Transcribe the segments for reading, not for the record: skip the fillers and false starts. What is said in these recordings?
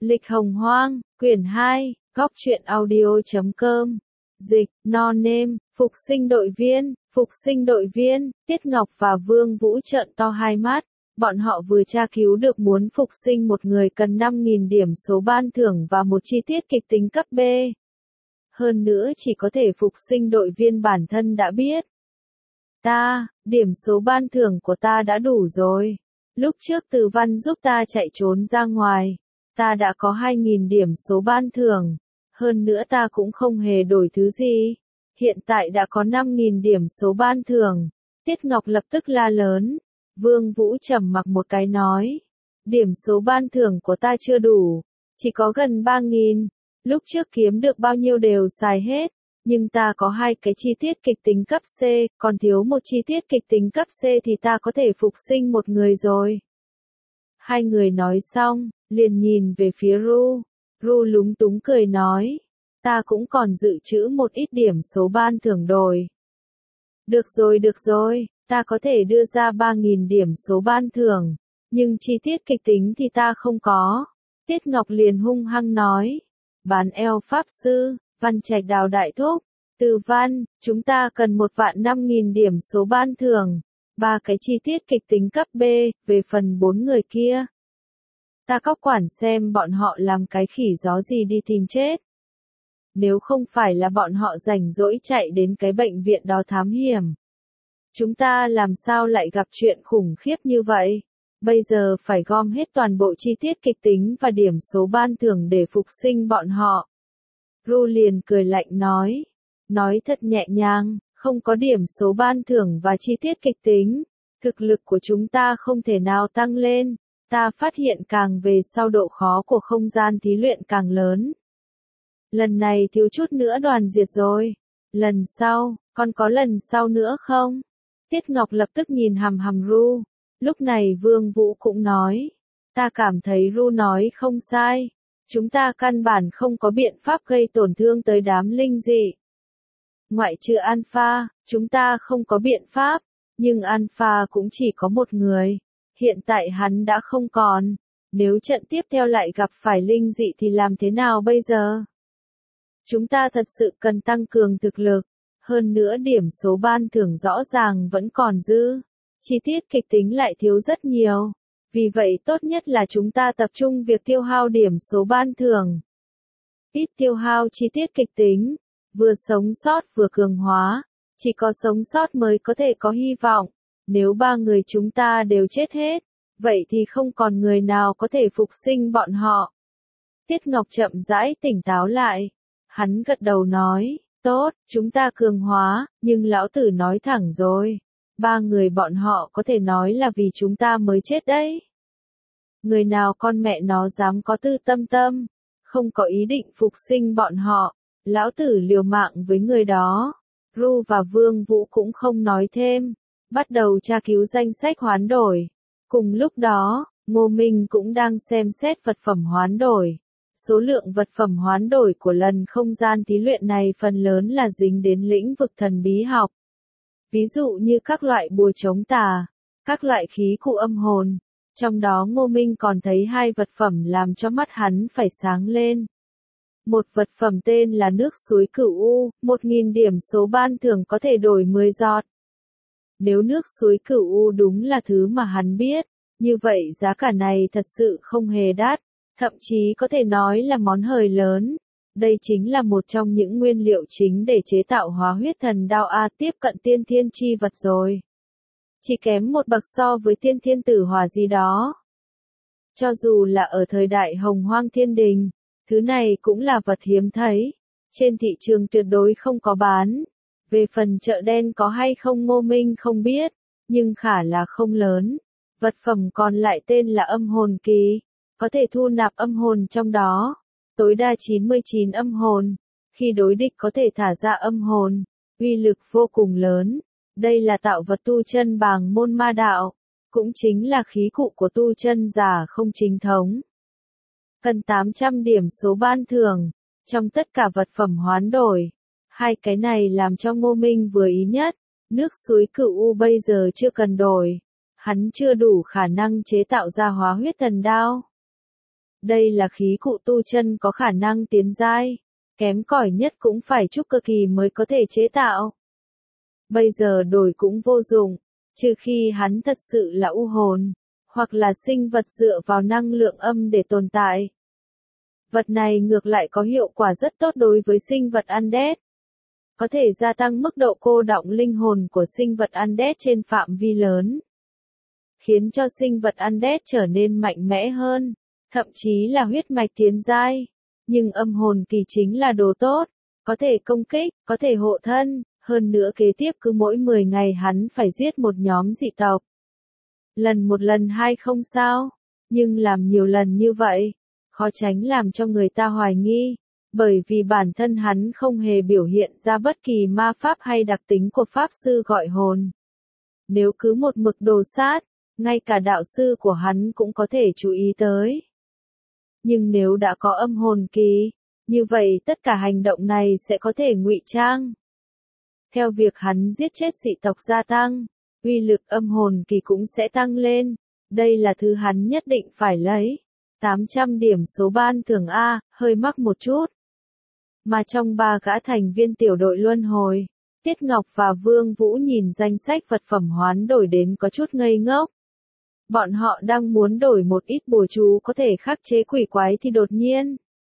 Lịch Hồng Hoang, quyển 2, góc truyện audio.com. Dịch, no name, phục sinh đội viên, Tiết Ngọc và Vương Vũ trợn to hai mắt. Bọn họ vừa tra cứu được muốn phục sinh một người cần 5.000 điểm số ban thưởng và một chi tiết kịch tính cấp B. Hơn nữa chỉ có thể phục sinh đội viên bản thân đã biết. Điểm số ban thưởng của ta đã đủ rồi. Lúc trước Từ Văn giúp ta chạy trốn ra ngoài, ta đã có 2.000 điểm số ban thưởng. Hơn nữa ta cũng không hề đổi thứ gì. Hiện tại đã có 5.000 điểm số ban thưởng. Tiết Ngọc lập tức la lớn. Vương Vũ trầm mặc một cái nói. Điểm số ban thưởng của ta chưa đủ. Chỉ có gần 3.000. Lúc trước kiếm được bao nhiêu đều xài hết. Nhưng ta có 2 cái chi tiết kịch tính cấp C, còn thiếu một chi tiết kịch tính cấp C thì ta có thể phục sinh một người rồi. Hai người nói xong, liền nhìn về phía Ru. Ru lúng túng cười nói. Ta cũng còn dự trữ một ít điểm số ban thưởng đổi. Được rồi, ta có thể đưa ra 3.000 điểm số ban thưởng. Nhưng chi tiết kịch tính thì ta không có. Tiết Ngọc liền hung hăng nói. Bán eo pháp sư, Văn Trạch Đào đại thúc, Từ Văn, chúng ta cần 1.500.000 điểm số ban thưởng. 3 cái chi tiết kịch tính cấp B, về phần 4 người kia. Ta cóc quản xem bọn họ làm cái khỉ gió gì đi tìm chết. Nếu không phải là bọn họ rảnh rỗi chạy đến cái bệnh viện đó thám hiểm. Chúng ta làm sao lại gặp chuyện khủng khiếp như vậy? Bây giờ phải gom hết toàn bộ chi tiết kịch tính và điểm số ban thưởng để phục sinh bọn họ. Ru liền cười lạnh nói. Nói thật nhẹ nhàng, không có điểm số ban thưởng và chi tiết kịch tính. Thực lực của chúng ta không thể nào tăng lên. Ta phát hiện càng về sau độ khó của không gian thí luyện càng lớn. Lần này thiếu chút nữa đoàn diệt rồi. Lần sau, còn có lần sau nữa không? Tiết Ngọc lập tức nhìn hằm hằm Ru. Lúc này Vương Vũ cũng nói. Ta cảm thấy Ru nói không sai. Chúng ta căn bản không có biện pháp gây tổn thương tới đám linh dị. Ngoại trừ Alpha, chúng ta không có biện pháp. Nhưng Alpha cũng chỉ có một người. Hiện tại hắn đã không còn. Nếu trận tiếp theo lại gặp phải linh dị thì làm thế nào bây giờ? Chúng ta thật sự cần tăng cường thực lực. Hơn nữa điểm số ban thưởng rõ ràng vẫn còn dư. Chi tiết kịch tính lại thiếu rất nhiều. Vì vậy tốt nhất là chúng ta tập trung việc tiêu hao điểm số ban thưởng. Ít tiêu hao chi tiết kịch tính. Vừa sống sót vừa cường hóa. Chỉ có sống sót mới có thể có hy vọng. Nếu 3 người chúng ta đều chết hết, vậy thì không còn người nào có thể phục sinh bọn họ. Tiết Ngọc chậm rãi tỉnh táo lại. Hắn gật đầu nói, tốt, chúng ta cường hóa, nhưng lão tử nói thẳng rồi. 3 người bọn họ có thể nói là vì chúng ta mới chết đấy. Người nào con mẹ nó dám có tư tâm, không có ý định phục sinh bọn họ, lão tử liều mạng với người đó. Ru và Vương Vũ cũng không nói thêm, bắt đầu tra cứu danh sách hoán đổi. Cùng lúc đó, Ngô Minh cũng đang xem xét vật phẩm hoán đổi. Số lượng vật phẩm hoán đổi của lần không gian thí luyện này phần lớn là dính đến lĩnh vực thần bí học. Ví dụ như các loại bùa chống tà, các loại khí cụ âm hồn. Trong đó Ngô Minh còn thấy 2 vật phẩm làm cho mắt hắn phải sáng lên. Một vật phẩm tên là nước suối Cửu U, 1.000 điểm số ban thưởng có thể đổi 10 giọt. Nếu nước suối Cửu U đúng là thứ mà hắn biết, như vậy giá cả này thật sự không hề đắt, thậm chí có thể nói là món hời lớn. Đây chính là một trong những nguyên liệu chính để chế tạo hóa huyết thần đao A, tiếp cận tiên thiên chi vật rồi. Chỉ kém một bậc so với tiên thiên tử hỏa gì đó. Cho dù là ở thời đại Hồng Hoang Thiên Đình, thứ này cũng là vật hiếm thấy. Trên thị trường tuyệt đối không có bán. Về phần chợ đen có hay không Ngô Minh không biết, nhưng khả là không lớn. Vật phẩm còn lại tên là âm hồn kỳ, có thể thu nạp âm hồn trong đó. Tối đa 99 âm hồn. Khi đối địch có thể thả ra âm hồn, uy lực vô cùng lớn. Đây là tạo vật tu chân bàng môn ma đạo, cũng chính là khí cụ của tu chân giả không chính thống. Cần 800 điểm số ban thưởng, trong tất cả vật phẩm hoán đổi. 2 cái này làm cho Ngô Minh vừa ý nhất. Nước suối Cửu U bây giờ chưa cần đổi. Hắn chưa đủ khả năng chế tạo ra hóa huyết thần đao. Đây là khí cụ tu chân có khả năng tiến giai, kém cỏi nhất cũng phải trúc cơ kỳ mới có thể chế tạo. Bây giờ đổi cũng vô dụng, trừ khi hắn thật sự là u hồn, hoặc là sinh vật dựa vào năng lượng âm để tồn tại. Vật này ngược lại có hiệu quả rất tốt đối với sinh vật undead. Có thể gia tăng mức độ cô đọng linh hồn của sinh vật undead trên phạm vi lớn, khiến cho sinh vật undead trở nên mạnh mẽ hơn, thậm chí là huyết mạch tiến giai. Nhưng âm hồn kỳ chính là đồ tốt, có thể công kích, có thể hộ thân, hơn nữa kế tiếp cứ mỗi 10 ngày hắn phải giết một nhóm dị tộc. Lần một lần hai không sao, nhưng làm nhiều lần như vậy, khó tránh làm cho người ta hoài nghi, bởi vì bản thân hắn không hề biểu hiện ra bất kỳ ma pháp hay đặc tính của pháp sư gọi hồn. Nếu cứ một mực đồ sát, ngay cả đạo sư của hắn cũng có thể chú ý tới. Nhưng nếu đã có âm hồn kỳ, như vậy tất cả hành động này sẽ có thể ngụy trang. Theo việc hắn giết chết dị tộc gia tăng, uy lực âm hồn kỳ cũng sẽ tăng lên. Đây là thứ hắn nhất định phải lấy. 800 điểm số ban thưởng A, hơi mắc một chút. Mà trong 3 gã thành viên tiểu đội luân hồi, Tiết Ngọc và Vương Vũ nhìn danh sách vật phẩm hoán đổi đến có chút ngây ngốc. Bọn họ đang muốn đổi một ít bùa chú có thể khắc chế quỷ quái thì đột nhiên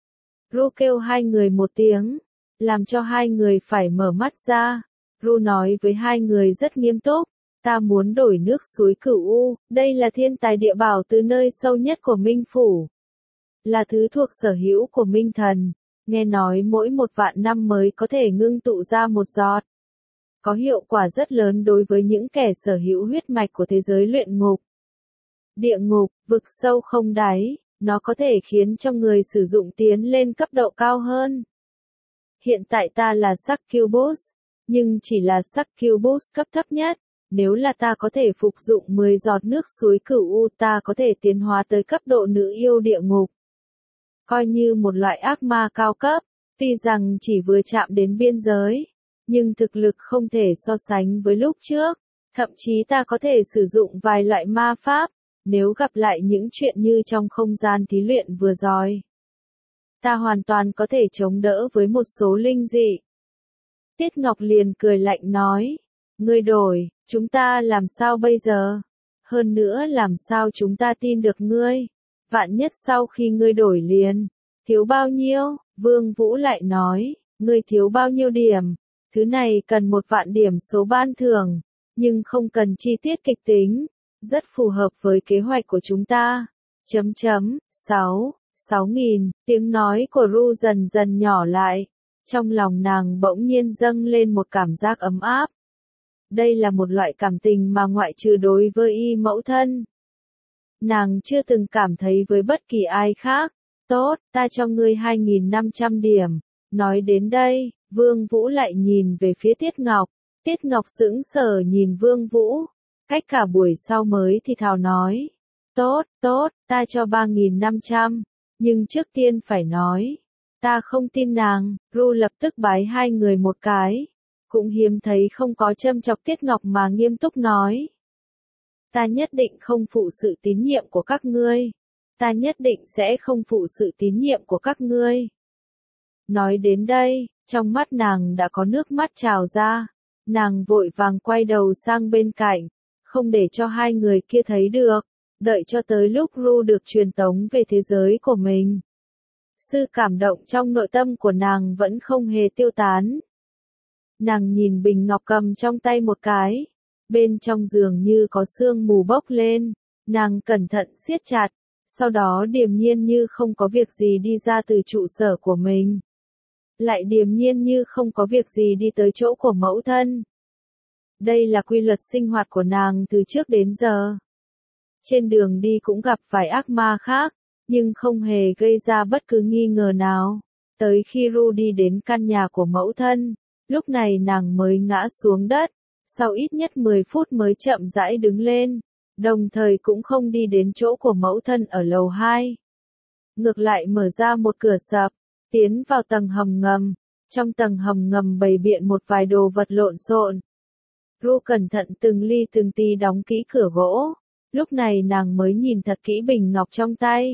Ru kêu hai người một tiếng, làm cho hai người phải mở mắt ra. Ru nói với hai người rất nghiêm túc, ta muốn đổi nước suối Cửu U, đây là thiên tài địa bảo từ nơi sâu nhất của Minh Phủ. Là thứ thuộc sở hữu của Minh Thần, nghe nói mỗi 1.000.000 năm mới có thể ngưng tụ ra một giọt. Có hiệu quả rất lớn đối với những kẻ sở hữu huyết mạch của thế giới luyện ngục. Địa ngục, vực sâu không đáy, nó có thể khiến cho người sử dụng tiến lên cấp độ cao hơn. Hiện tại ta là Succubus, nhưng chỉ là Succubus cấp thấp nhất. Nếu là ta có thể phục dụng 10 giọt nước suối Cửu U, ta có thể tiến hóa tới cấp độ nữ yêu địa ngục. Coi như một loại ác ma cao cấp, tuy rằng chỉ vừa chạm đến biên giới, nhưng thực lực không thể so sánh với lúc trước. Thậm chí ta có thể sử dụng vài loại ma pháp, nếu gặp lại những chuyện như trong không gian thí luyện vừa rồi. Ta hoàn toàn có thể chống đỡ với một số linh dị. Tiết Ngọc liền cười lạnh nói, ngươi đổi, chúng ta làm sao bây giờ? Hơn nữa làm sao chúng ta tin được ngươi? Vạn nhất sau khi ngươi đổi liền, thiếu bao nhiêu? Vương Vũ lại nói, ngươi thiếu bao nhiêu điểm? Thứ này cần 1.000.000 điểm số ban thưởng, nhưng không cần chi tiết kịch tính, rất phù hợp với kế hoạch của chúng ta. 6.000, tiếng nói của Ru dần dần nhỏ lại, trong lòng nàng bỗng nhiên dâng lên một cảm giác ấm áp. Đây là một loại cảm tình mà ngoại trừ đối với y mẫu thân, nàng chưa từng cảm thấy với bất kỳ ai khác. Tốt, ta cho ngươi 2.500 điểm. Nói đến đây, Vương Vũ lại nhìn về phía Tiết Ngọc. Tiết Ngọc sững sờ nhìn Vương Vũ, cách cả buổi sau mới thì thào nói. Tốt, ta cho 3.500, nhưng trước tiên phải nói, ta không tin nàng. Ru lập tức bái hai người một cái, cũng hiếm thấy không có châm chọc Tiết Ngọc mà nghiêm túc nói. Ta nhất định không phụ sự tín nhiệm của các ngươi. Ta nhất định sẽ không phụ sự tín nhiệm của các ngươi. Nói đến đây, trong mắt nàng đã có nước mắt trào ra. Nàng vội vàng quay đầu sang bên cạnh, không để cho hai người kia thấy được, đợi cho tới lúc Ru được truyền tống về thế giới của mình. Sự cảm động trong nội tâm của nàng vẫn không hề tiêu tán. Nàng nhìn bình ngọc cầm trong tay một cái, bên trong dường như có sương mù bốc lên, nàng cẩn thận siết chặt, sau đó điềm nhiên như không có việc gì đi ra từ trụ sở của mình. Lại điềm nhiên như không có việc gì đi tới chỗ của mẫu thân. Đây là quy luật sinh hoạt của nàng từ trước đến giờ. Trên đường đi cũng gặp vài ác ma khác, nhưng không hề gây ra bất cứ nghi ngờ nào. Tới khi Ru đi đến căn nhà của mẫu thân, lúc này nàng mới ngã xuống đất, sau ít nhất 10 phút mới chậm rãi đứng lên, đồng thời cũng không đi đến chỗ của mẫu thân ở lầu 2. Ngược lại mở ra một cửa sập, tiến vào tầng hầm ngầm, trong tầng hầm ngầm bày biện một vài đồ vật lộn xộn. Ru cẩn thận từng ly từng tí đóng kỹ cửa gỗ, lúc này nàng mới nhìn thật kỹ bình ngọc trong tay.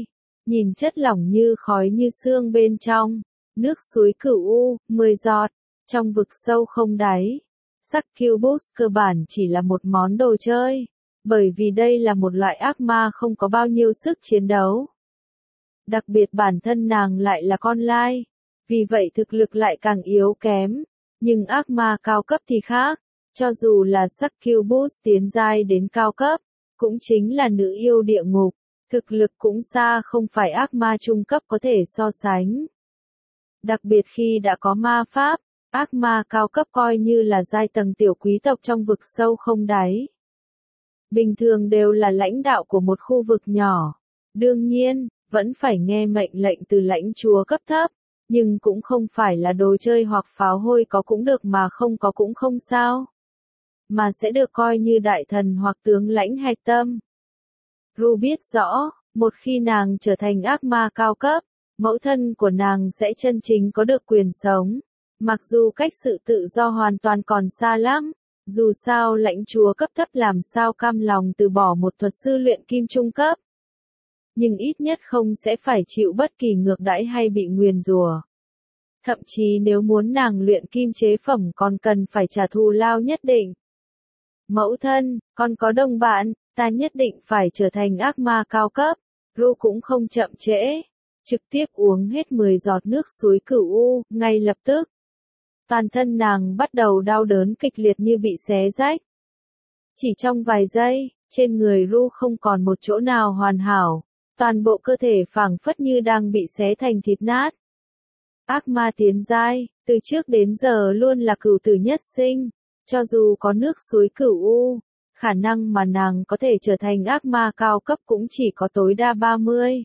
nhìn chất lỏng như khói như sương bên trong, nước suối Cửu U, 10 giọt, trong vực sâu không đáy. Succubus cơ bản chỉ là một món đồ chơi, bởi vì đây là một loại ác ma không có bao nhiêu sức chiến đấu. Đặc biệt bản thân nàng lại là con lai, vì vậy thực lực lại càng yếu kém, nhưng ác ma cao cấp thì khác, cho dù là Succubus tiến giai đến cao cấp, cũng chính là nữ yêu địa ngục, thực lực cũng xa không phải ác ma trung cấp có thể so sánh. Đặc biệt khi đã có ma pháp, ác ma cao cấp coi như là giai tầng tiểu quý tộc trong vực sâu không đáy. Bình thường đều là lãnh đạo của một khu vực nhỏ. Đương nhiên, vẫn phải nghe mệnh lệnh từ lãnh chúa cấp thấp, nhưng cũng không phải là đồ chơi hoặc pháo hôi có cũng được mà không có cũng không sao. Mà sẽ được coi như đại thần hoặc tướng lãnh hạch tâm. Ru biết rõ, một khi nàng trở thành ác ma cao cấp, mẫu thân của nàng sẽ chân chính có được quyền sống. Mặc dù cách sự tự do hoàn toàn còn xa lắm, dù sao lãnh chúa cấp thấp làm sao cam lòng từ bỏ một thuật sư luyện kim trung cấp. Nhưng ít nhất không sẽ phải chịu bất kỳ ngược đãi hay bị nguyền rủa. Thậm chí nếu muốn nàng luyện kim chế phẩm còn cần phải trả thù lao nhất định. Mẫu thân, con có đồng bạn, ta nhất định phải trở thành ác ma cao cấp. Ru cũng không chậm trễ, trực tiếp uống hết 10 giọt nước suối Cửu U, ngay lập tức. Toàn thân nàng bắt đầu đau đớn kịch liệt như bị xé rách. Chỉ trong vài giây, trên người Ru không còn một chỗ nào hoàn hảo, toàn bộ cơ thể phảng phất như đang bị xé thành thịt nát. Ác ma tiến giai, từ trước đến giờ luôn là cửu tử nhất sinh, cho dù có nước suối Cửu U, khả năng mà nàng có thể trở thành ác ma cao cấp cũng chỉ có tối đa 30.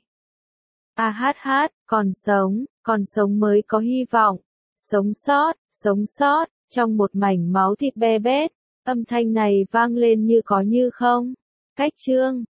Còn sống mới có hy vọng. Sống sót, trong một mảnh máu thịt be bét, âm thanh này vang lên như có như không. Cách chương